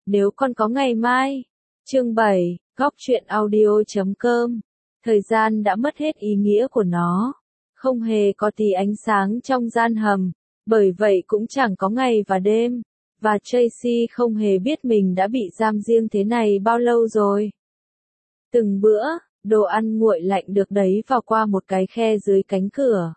nếu còn có ngày mai. Chương 7, Góc truyện audio.com. Thời gian đã mất hết ý nghĩa của nó. Không hề có tí ánh sáng trong gian hầm, bởi vậy cũng chẳng có ngày và đêm. Và Tracy không hề biết mình đã bị giam riêng thế này bao lâu rồi. Từng bữa, đồ ăn nguội lạnh được đẩy vào qua một cái khe dưới cánh cửa.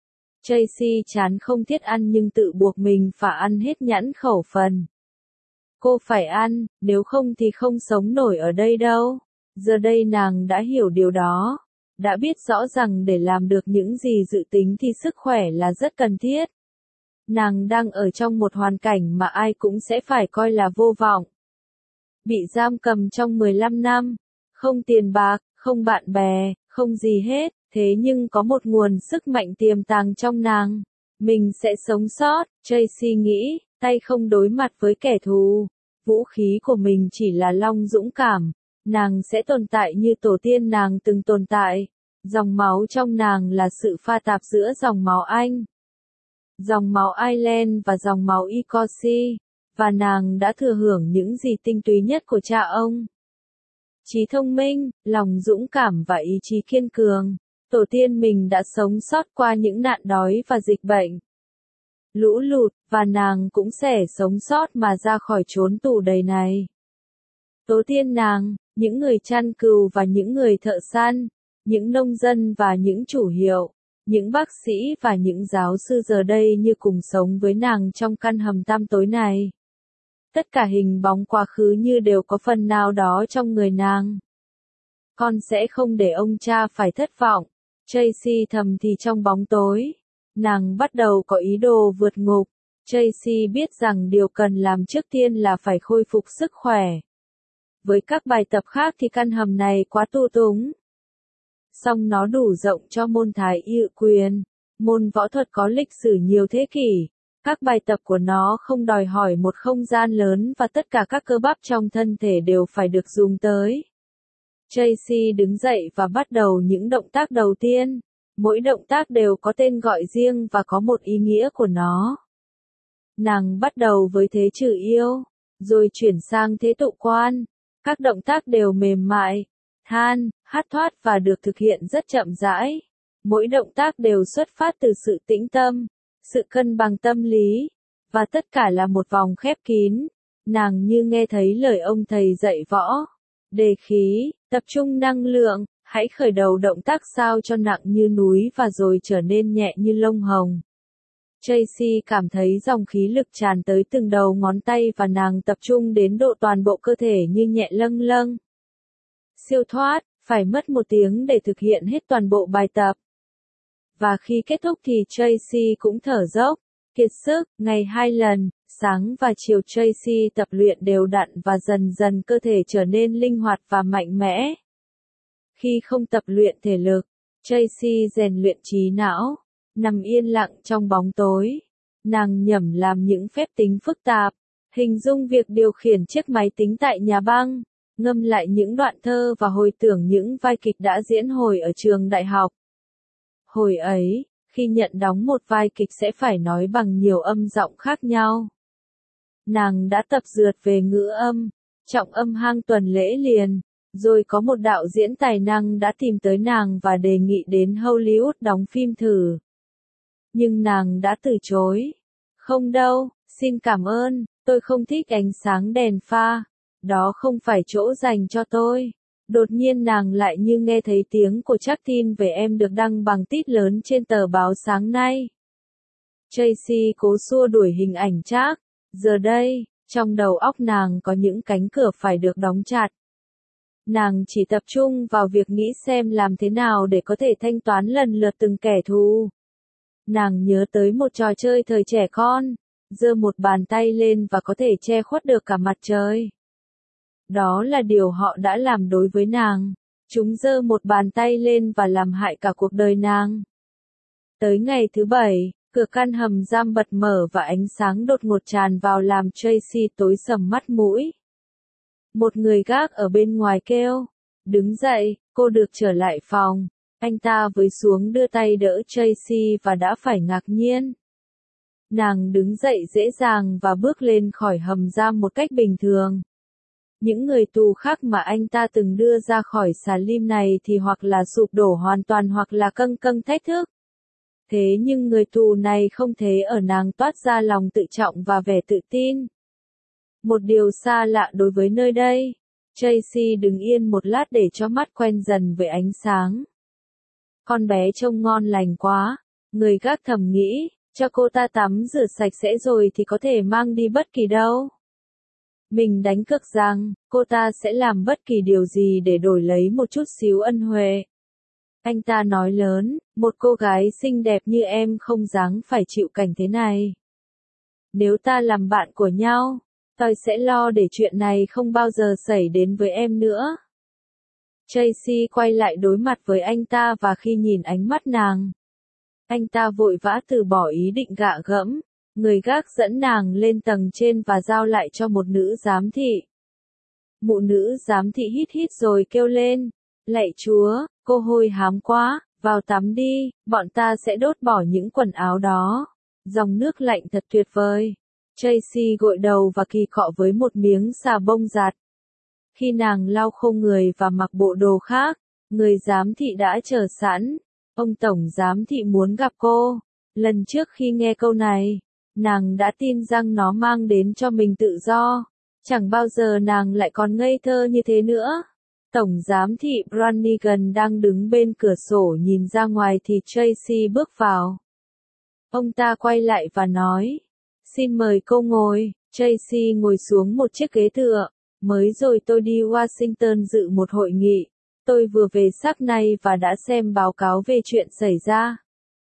Tracy chán không thiết ăn nhưng tự buộc mình phải ăn hết nhãn khẩu phần. Cô phải ăn, nếu không thì không sống nổi ở đây đâu. Giờ đây nàng đã hiểu điều đó. Đã biết rõ rằng để làm được những gì dự tính thì sức khỏe là rất cần thiết. Nàng đang ở trong một hoàn cảnh mà ai cũng sẽ phải coi là vô vọng. Bị giam cầm trong 15 năm, không tiền bạc, không bạn bè, không gì hết, thế nhưng có một nguồn sức mạnh tiềm tàng trong nàng. Mình sẽ sống sót, Tracy nghĩ, tay không đối mặt với kẻ thù. Vũ khí của mình chỉ là lòng dũng cảm. Nàng sẽ tồn tại như tổ tiên nàng từng tồn tại. Dòng máu trong nàng là sự pha tạp giữa dòng máu Anh, dòng máu Ireland và dòng máu Icosi, và nàng đã thừa hưởng những gì tinh túy nhất của cha ông. Trí thông minh, lòng dũng cảm và ý chí kiên cường. Tổ tiên mình đã sống sót qua những nạn đói và dịch bệnh, lũ lụt, và nàng cũng sẽ sống sót mà ra khỏi chốn tù đầy này. Tổ tiên nàng, những người chăn cừu và những người thợ săn, những nông dân và những chủ hiệu, những bác sĩ và những giáo sư giờ đây như cùng sống với nàng trong căn hầm tăm tối này. Tất cả hình bóng quá khứ như đều có phần nào đó trong người nàng. Con sẽ không để ông cha phải thất vọng, Tracy thầm thì trong bóng tối. Nàng bắt đầu có ý đồ vượt ngục. Tracy biết rằng điều cần làm trước tiên là phải khôi phục sức khỏe. Với các bài tập khác thì căn hầm này quá tu túng. Song nó đủ rộng cho môn thái y quyền, môn võ thuật có lịch sử nhiều thế kỷ. Các bài tập của nó không đòi hỏi một không gian lớn và tất cả các cơ bắp trong thân thể đều phải được dùng tới. Tracy đứng dậy và bắt đầu những động tác đầu tiên. Mỗi động tác đều có tên gọi riêng và có một ý nghĩa của nó. Nàng bắt đầu với thế trừ yêu, rồi chuyển sang thế tụ quan. Các động tác đều mềm mại, than, hát thoát và được thực hiện rất chậm rãi. Mỗi động tác đều xuất phát từ sự tĩnh tâm, sự cân bằng tâm lý, và tất cả là một vòng khép kín. Nàng như nghe thấy lời ông thầy dạy võ. Đề khí, tập trung năng lượng, hãy khởi đầu động tác sao cho nặng như núi và rồi trở nên nhẹ như lông hồng. Tracy cảm thấy dòng khí lực tràn tới từng đầu ngón tay và nàng tập trung đến độ toàn bộ cơ thể như nhẹ lâng lâng. Siêu thoát, phải mất 1 tiếng để thực hiện hết toàn bộ bài tập. Và khi kết thúc thì Tracy cũng thở dốc, kiệt sức. Ngày 2 lần, sáng và chiều Tracy tập luyện đều đặn và dần dần cơ thể trở nên linh hoạt và mạnh mẽ. Khi không tập luyện thể lực, Tracy rèn luyện trí não. Nằm yên lặng trong bóng tối, nàng nhẩm làm những phép tính phức tạp, hình dung việc điều khiển chiếc máy tính tại nhà băng, ngâm lại những đoạn thơ và hồi tưởng những vai kịch đã diễn hồi ở trường đại học. Hồi ấy, khi nhận đóng một vai kịch sẽ phải nói bằng nhiều âm giọng khác nhau. Nàng đã tập rượt về ngữ âm, trọng âm hang tuần lễ liền, rồi có một đạo diễn tài năng đã tìm tới nàng và đề nghị đến Hollywood đóng phim thử. Nhưng nàng đã từ chối. Không đâu, xin cảm ơn, tôi không thích ánh sáng đèn pha. Đó không phải chỗ dành cho tôi. Đột nhiên nàng lại như nghe thấy tiếng của chắc tin về em được đăng bằng tít lớn trên tờ báo sáng nay. Tracy cố xua đuổi hình ảnh Trác. Giờ đây, trong đầu óc nàng có những cánh cửa phải được đóng chặt. Nàng chỉ tập trung vào việc nghĩ xem làm thế nào để có thể thanh toán lần lượt từng kẻ thù. Nàng nhớ tới một trò chơi thời trẻ con, giơ một bàn tay lên và có thể che khuất được cả mặt trời. Đó là điều họ đã làm đối với nàng. Chúng giơ một bàn tay lên và làm hại cả cuộc đời nàng. Tới ngày thứ 7, cửa căn hầm giam bật mở và ánh sáng đột ngột tràn vào làm Tracy tối sầm mắt mũi. Một người gác ở bên ngoài kêu, đứng dậy, cô được trở lại phòng. Anh ta với xuống đưa tay đỡ Tracy và đã phải ngạc nhiên. Nàng đứng dậy dễ dàng và bước lên khỏi hầm giam một cách bình thường. Những người tù khác mà anh ta từng đưa ra khỏi Salim này thì hoặc là sụp đổ hoàn toàn hoặc là câng câng thách thức. Thế nhưng người tù này không thấy ở nàng toát ra lòng tự trọng và vẻ tự tin. Một điều xa lạ đối với nơi đây. Tracy đứng yên một lát để cho mắt quen dần với ánh sáng. Con bé trông ngon lành quá, người gác thầm nghĩ, cho cô ta tắm rửa sạch sẽ rồi thì có thể mang đi bất kỳ đâu. Mình đánh cược rằng, cô ta sẽ làm bất kỳ điều gì để đổi lấy một chút xíu ân huệ. Anh ta nói lớn, một cô gái xinh đẹp như em không đáng phải chịu cảnh thế này. Nếu ta làm bạn của nhau, tôi sẽ lo để chuyện này không bao giờ xảy đến với em nữa. Tracy quay lại đối mặt với anh ta và khi nhìn ánh mắt nàng, anh ta vội vã từ bỏ ý định gạ gẫm. Người gác dẫn nàng lên tầng trên và giao lại cho một nữ giám thị. Mụ nữ giám thị hít hít rồi kêu lên, lạy Chúa, cô hôi hám quá, vào tắm đi, bọn ta sẽ đốt bỏ những quần áo đó. Dòng nước lạnh thật tuyệt vời. Tracy gội đầu và kỳ cọ với một miếng xà bông giặt. Khi nàng lau khô người và mặc bộ đồ khác, người giám thị đã chờ sẵn. Ông tổng giám thị muốn gặp cô. Lần trước khi nghe câu này, nàng đã tin rằng nó mang đến cho mình tự do. Chẳng bao giờ nàng lại còn ngây thơ như thế nữa. Tổng giám thị Brannigan đang đứng bên cửa sổ nhìn ra ngoài thì Tracy bước vào. Ông ta quay lại và nói, xin mời cô ngồi. Tracy ngồi xuống một chiếc ghế tựa. Mới rồi tôi đi Washington dự một hội nghị. Tôi vừa về xác này và đã xem báo cáo về chuyện xảy ra.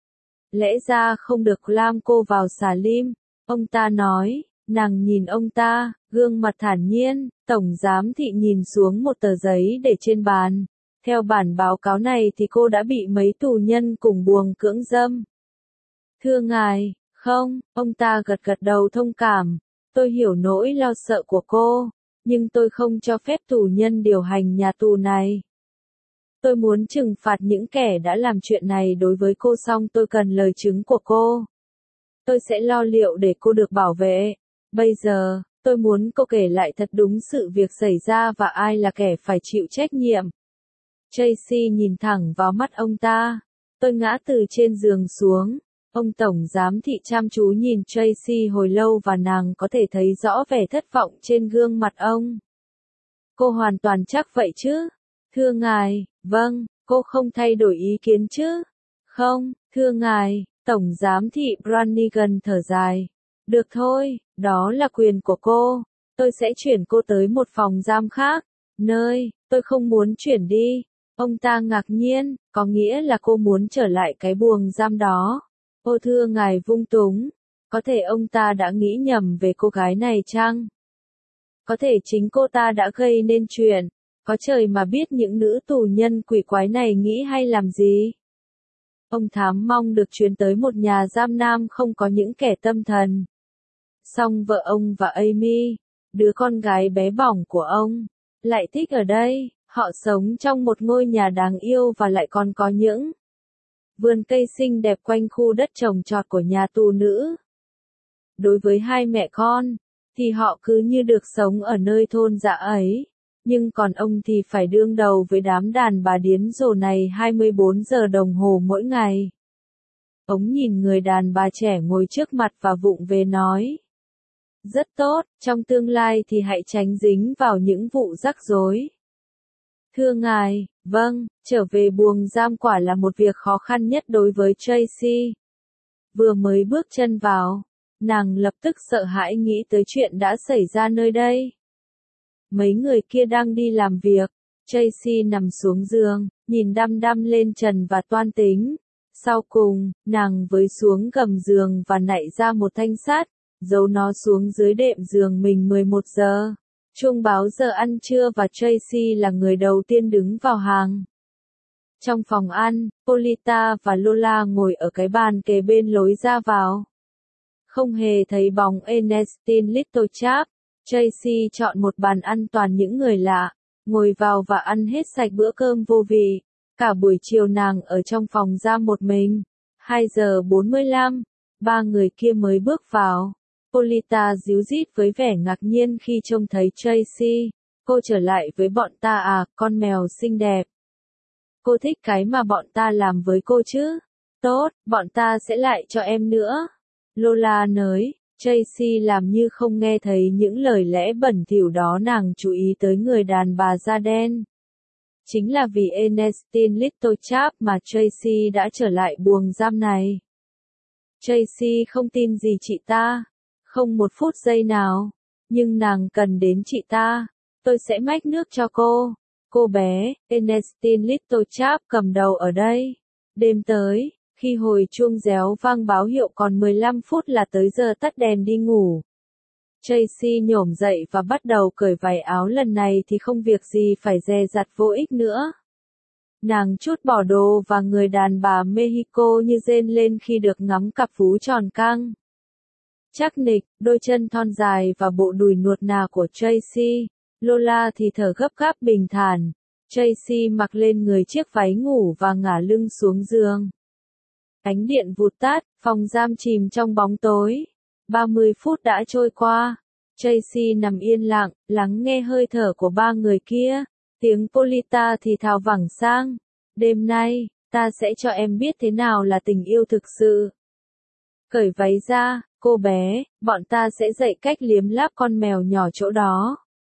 Lẽ ra không được lam cô vào Salim, ông ta nói. Nàng nhìn ông ta, gương mặt thản nhiên. Tổng giám thị nhìn xuống một tờ giấy để trên bàn. Theo bản báo cáo này thì cô đã bị mấy tù nhân cùng buồng cưỡng dâm. Thưa ngài, không, ông ta gật gật đầu thông cảm. Tôi hiểu nỗi lo sợ của cô, nhưng tôi không cho phép tù nhân điều hành nhà tù này. Tôi muốn trừng phạt những kẻ đã làm chuyện này đối với cô, song tôi cần lời chứng của cô. Tôi sẽ lo liệu để cô được bảo vệ. Bây giờ, tôi muốn cô kể lại thật đúng sự việc xảy ra và ai là kẻ phải chịu trách nhiệm. Tracy nhìn thẳng vào mắt ông ta. Tôi ngã từ trên giường xuống. Ông tổng giám thị chăm chú nhìn Tracy hồi lâu và nàng có thể thấy rõ vẻ thất vọng trên gương mặt ông. Cô hoàn toàn chắc vậy chứ? Thưa ngài, vâng, cô không thay đổi ý kiến chứ? Không, thưa ngài, tổng giám thị Brannigan thở dài. Được thôi, đó là quyền của cô. Tôi sẽ chuyển cô tới một phòng giam khác, nơi tôi không muốn chuyển đi. Ông ta ngạc nhiên, có nghĩa là cô muốn trở lại cái buồng giam đó. Ô thưa ngài vung túng, có thể ông ta đã nghĩ nhầm về cô gái này chăng? Có thể chính cô ta đã gây nên chuyện, có trời mà biết những nữ tù nhân quỷ quái này nghĩ hay làm gì. Ông thám mong được chuyển tới một nhà giam nam không có những kẻ tâm thần. Song vợ ông và Amy, đứa con gái bé bỏng của ông, lại thích ở đây. Họ sống trong một ngôi nhà đáng yêu và lại còn có những vườn cây xinh đẹp quanh khu đất trồng trọt của nhà tù nữ. Đối với hai mẹ con, thì họ cứ như được sống ở nơi thôn dã ấy. Nhưng còn ông thì phải đương đầu với đám đàn bà điến rồ này 24 giờ đồng hồ mỗi ngày. Ông nhìn người đàn bà trẻ ngồi trước mặt và vụng về nói. Rất tốt, trong tương lai thì hãy tránh dính vào những vụ rắc rối. Thưa ngài, vâng, trở về buồng giam quả là một việc khó khăn nhất đối với Tracy. Vừa mới bước chân vào, nàng lập tức sợ hãi nghĩ tới chuyện đã xảy ra nơi đây. Mấy người kia đang đi làm việc. Tracy nằm xuống giường, nhìn đăm đăm lên trần và toan tính. Sau cùng, nàng với xuống gầm giường và nạy ra một thanh sắt, giấu nó xuống dưới đệm giường mình. 11 giờ. Chuông báo giờ ăn trưa và Tracy là người đầu tiên đứng vào hàng. Trong phòng ăn, Polita và Lola ngồi ở cái bàn kề bên lối ra vào. Không hề thấy bóng Ernestine Littlechap. Tracy chọn một bàn ăn toàn những người lạ, ngồi vào và ăn hết sạch bữa cơm vô vị. Cả buổi chiều nàng ở trong phòng giam một mình. 2 giờ 45, ba người kia mới bước vào. Polita díu dít với vẻ ngạc nhiên khi trông thấy Tracy. Cô trở lại với bọn ta à, con mèo xinh đẹp. Cô thích cái mà bọn ta làm với cô chứ? Tốt, bọn ta sẽ lại cho em nữa. Lola nới, Tracy làm như không nghe thấy những lời lẽ bẩn thỉu đó, nàng chú ý tới người đàn bà da đen. Chính là vì Ernestine Littlechap mà Tracy đã trở lại buồng giam này. Tracy không tin gì chị ta. Không một phút giây nào. Nhưng nàng cần đến chị ta. Tôi sẽ mách nước cho cô. Cô bé, Ernestine Littlechap cầm đầu ở đây. Đêm tới, khi hồi chuông réo vang báo hiệu còn 15 phút là tới giờ tắt đèn đi ngủ. Tracy nhổm dậy và bắt đầu cởi váy áo, lần này thì không việc gì phải dè dặt vô ích nữa. Nàng trút bỏ đồ và người đàn bà Mexico như rên lên khi được ngắm cặp vú tròn căng. Chắc nịch, đôi chân thon dài và bộ đùi nuột nà của Tracy. Lola thì thở gấp gáp bình thản. Tracy mặc lên người chiếc váy ngủ và ngả lưng xuống giường. Ánh điện vụt tắt, phòng giam chìm trong bóng tối. 30 phút đã trôi qua. Tracy nằm yên lặng, lắng nghe hơi thở của ba người kia. Tiếng Polita thì thào vẳng sang. Đêm nay, ta sẽ cho em biết thế nào là tình yêu thực sự. Cởi váy ra, cô bé, bọn ta sẽ dạy cách liếm láp con mèo nhỏ chỗ đó.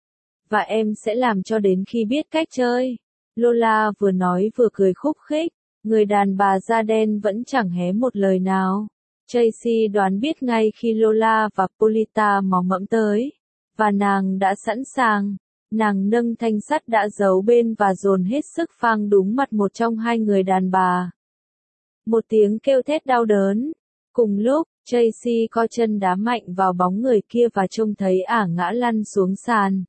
Và em sẽ làm cho đến khi biết cách chơi. Lola vừa nói vừa cười khúc khích. Người đàn bà da đen vẫn chẳng hé một lời nào. Tracy đoán biết ngay khi Lola và Polita mò mẫm tới. Và nàng đã sẵn sàng. Nàng nâng thanh sắt đã giấu bên và dồn hết sức phang đúng mặt một trong hai người đàn bà. Một tiếng kêu thét đau đớn. Cùng lúc, Tracy co chân đá mạnh vào bóng người kia và trông thấy ả ngã lăn xuống sàn.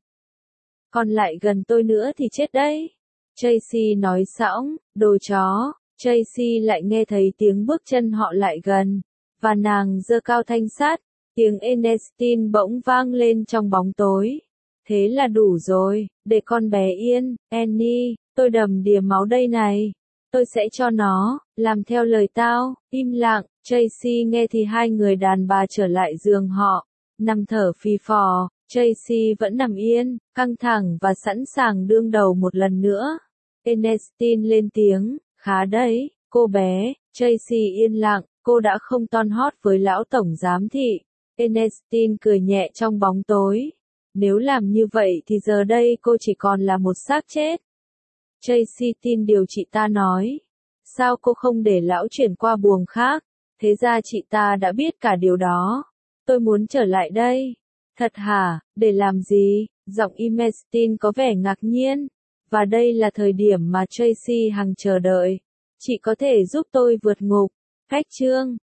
Còn lại gần tôi nữa thì chết đấy. Tracy nói sõng, đồ chó. Tracy lại nghe thấy tiếng bước chân họ lại gần. Và nàng giơ cao thanh sắt. Tiếng Ernestine bỗng vang lên trong bóng tối. Thế là đủ rồi, để con bé yên, Annie, tôi đầm đìa máu đây này. Tôi sẽ cho nó, làm theo lời tao, im lặng. Tracy nghe thì hai người đàn bà trở lại giường họ. Nằm thở phì phò, Tracy vẫn nằm yên, căng thẳng và sẵn sàng đương đầu một lần nữa. Ernestine lên tiếng, khá đấy, cô bé. Tracy yên lặng, cô đã không ton hót với lão tổng giám thị. Ernestine cười nhẹ trong bóng tối. Nếu làm như vậy thì giờ đây cô chỉ còn là một xác chết. Tracy tin điều chị ta nói. Sao cô không để lão chuyển qua buồng khác? Thế ra chị ta đã biết cả điều đó. Tôi muốn trở lại đây. Thật hả? Để làm gì? Giọng Ernestine có vẻ ngạc nhiên. Và đây là thời điểm mà Tracy hằng chờ đợi. Chị có thể giúp tôi vượt ngục. Khách chương